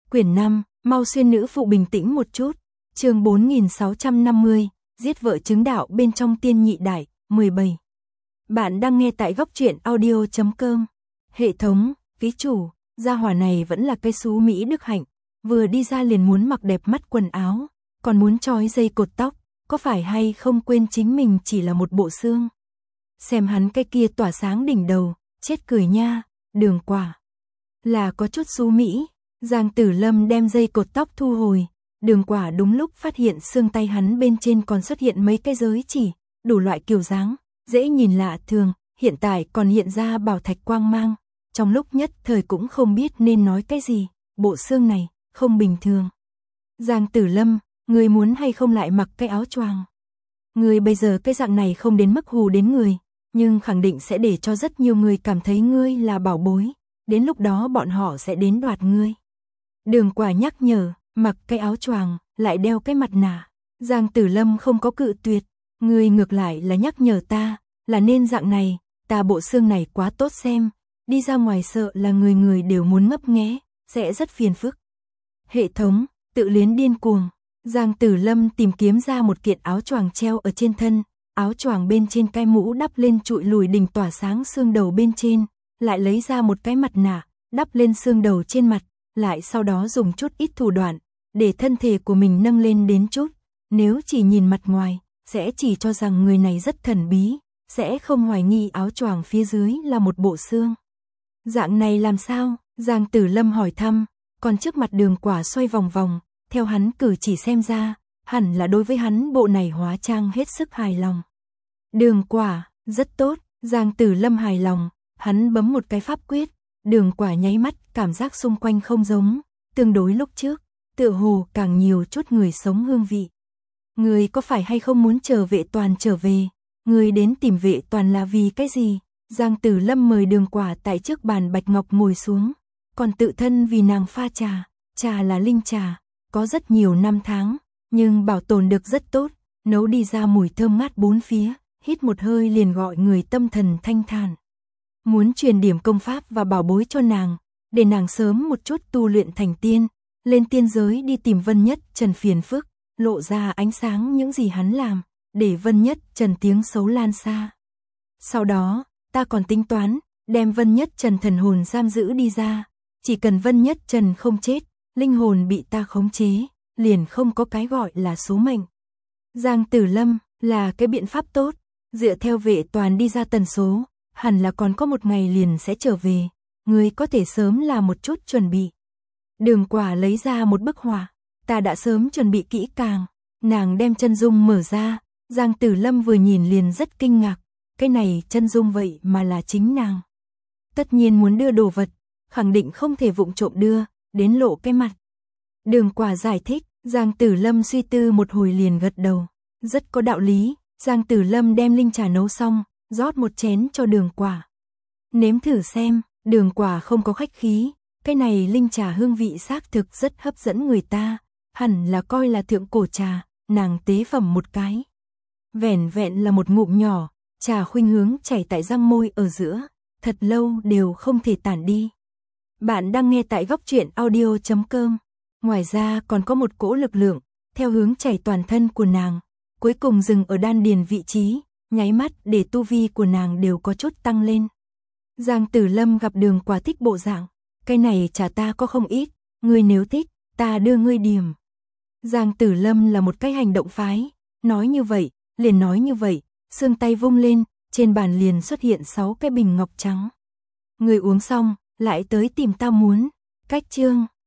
Quyển 5, mau xuyên nữ phụ bình tĩnh một chút. Chương 4650, giết vợ chứng đạo bên trong tiên nhị đại, 17. Bạn đang nghe tại góc truyện audio.com. Hệ thống, ký chủ, gia hỏa này vẫn là cây xú Mỹ Đức Hạnh, vừa đi ra liền muốn mặc đẹp mắt quần áo, còn muốn trói dây cột tóc, có phải hay không quên chính mình chỉ là một bộ xương. Xem hắn cái kia tỏa sáng đỉnh đầu, chết cười nha, Đường Quả. Là có chút xú Mỹ. Giang Tử Lâm đem dây cột tóc thu hồi, Đường Quả đúng lúc phát hiện xương tay hắn bên trên còn xuất hiện mấy cái giới chỉ, đủ loại kiểu dáng, dễ nhìn lạ thường, hiện tại còn hiện ra bảo thạch quang mang, trong lúc nhất thời cũng không biết nên nói cái gì, bộ xương này, không bình thường. Giang Tử Lâm, người muốn hay không lại mặc cái áo choàng? Người bây giờ cái dạng này không đến mức hù đến người, nhưng khẳng định sẽ để cho rất nhiều người cảm thấy ngươi là bảo bối, đến lúc đó bọn họ sẽ đến đoạt ngươi. Đường Quả nhắc nhở, mặc cái áo choàng, lại đeo cái mặt nạ. Giang Tử Lâm không có cự tuyệt, ngươi ngược lại là nhắc nhở ta, là nên dạng này, ta bộ xương này quá tốt xem, đi ra ngoài sợ là người người đều muốn ngấp nghé, sẽ rất phiền phức. Hệ thống, tự luyến điên cuồng. Giang Tử Lâm tìm kiếm ra một kiện áo choàng treo ở trên thân, áo choàng bên trên cái mũ đắp lên trụi lùi đỉnh tỏa sáng xương đầu bên trên, lại lấy ra một cái mặt nạ, đắp lên xương đầu trên mặt, lại sau đó dùng chút ít thủ đoạn, để thân thể của mình nâng lên đến chút, nếu chỉ nhìn mặt ngoài, sẽ chỉ cho rằng người này rất thần bí, sẽ không hoài nghi áo choàng phía dưới là một bộ xương. Dạng này làm sao? Giang Tử Lâm hỏi thăm, còn trước mặt Đường Quả xoay vòng vòng, theo hắn cử chỉ xem ra, hẳn là đối với hắn bộ này hóa trang hết sức hài lòng. Đường Quả, rất tốt, Giang Tử Lâm hài lòng, hắn bấm một cái pháp quyết, Đường Quả nháy mắt, cảm giác xung quanh không giống, tương đối lúc trước, tựa hồ càng nhiều chút người sống hương vị. Người có phải hay không muốn chờ Vệ Toàn trở về? Người đến tìm Vệ Toàn là vì cái gì? Giang Tử Lâm mời Đường Quả tại trước bàn bạch ngọc ngồi xuống, còn tự thân vì nàng pha trà, trà là linh trà, có rất nhiều năm tháng, nhưng bảo tồn được rất tốt, nấu đi ra mùi thơm ngát bốn phía, hít một hơi liền gọi người tâm thần thanh thản. Muốn truyền điểm công pháp và bảo bối cho nàng, để nàng sớm một chút tu luyện thành tiên, lên tiên giới đi tìm Vân Nhất Trần phiền phức, lộ ra ánh sáng những gì hắn làm, để Vân Nhất Trần tiếng xấu lan xa. Sau đó, ta còn tính toán, đem Vân Nhất Trần thần hồn giam giữ đi ra, chỉ cần Vân Nhất Trần không chết, linh hồn bị ta khống chế, liền không có cái gọi là số mệnh. Giang Tử Lâm, là cái biện pháp tốt, dựa theo Vệ Toàn đi ra tần số, hẳn là còn có một ngày liền sẽ trở về, ngươi có thể sớm làm một chút chuẩn bị. Đường Quả lấy ra một bức họa, ta đã sớm chuẩn bị kỹ càng, nàng đem chân dung mở ra, Giang Tử Lâm vừa nhìn liền rất kinh ngạc, cái này chân dung vậy mà là chính nàng. Tất nhiên muốn đưa đồ vật, khẳng định không thể vụng trộm đưa, đến lộ cái mặt. Đường Quả giải thích, Giang Tử Lâm suy tư một hồi liền gật đầu, rất có đạo lý. Giang Tử Lâm đem linh trà nấu xong, rót một chén cho Đường Quả. Nếm thử xem, Đường Quả không có khách khí, cái này linh trà hương vị xác thực rất hấp dẫn người ta, hẳn là coi là thượng cổ trà, nàng tế phẩm một cái. Vẻn vẹn là một ngụm nhỏ, trà khuynh hướng chảy tại răng môi ở giữa, thật lâu đều không thể tản đi. Bạn đang nghe tại góc truyện audio.com. Ngoài ra còn có một cỗ lực lượng, theo hướng chảy toàn thân của nàng, cuối cùng dừng ở đan điền vị trí, nháy mắt để tu vi của nàng đều có chút tăng lên. Giang Tử Lâm gặp Đường Quả thích bộ dạng, cái này trà ta có không ít, ngươi nếu thích, ta đưa ngươi điểm. Giang Tử Lâm là một cái hành động phái, nói như vậy, liền nói như vậy, xương tay vung lên, trên bàn liền xuất hiện 6 cái bình ngọc trắng. Ngươi uống xong, lại tới tìm ta muốn. Cách chương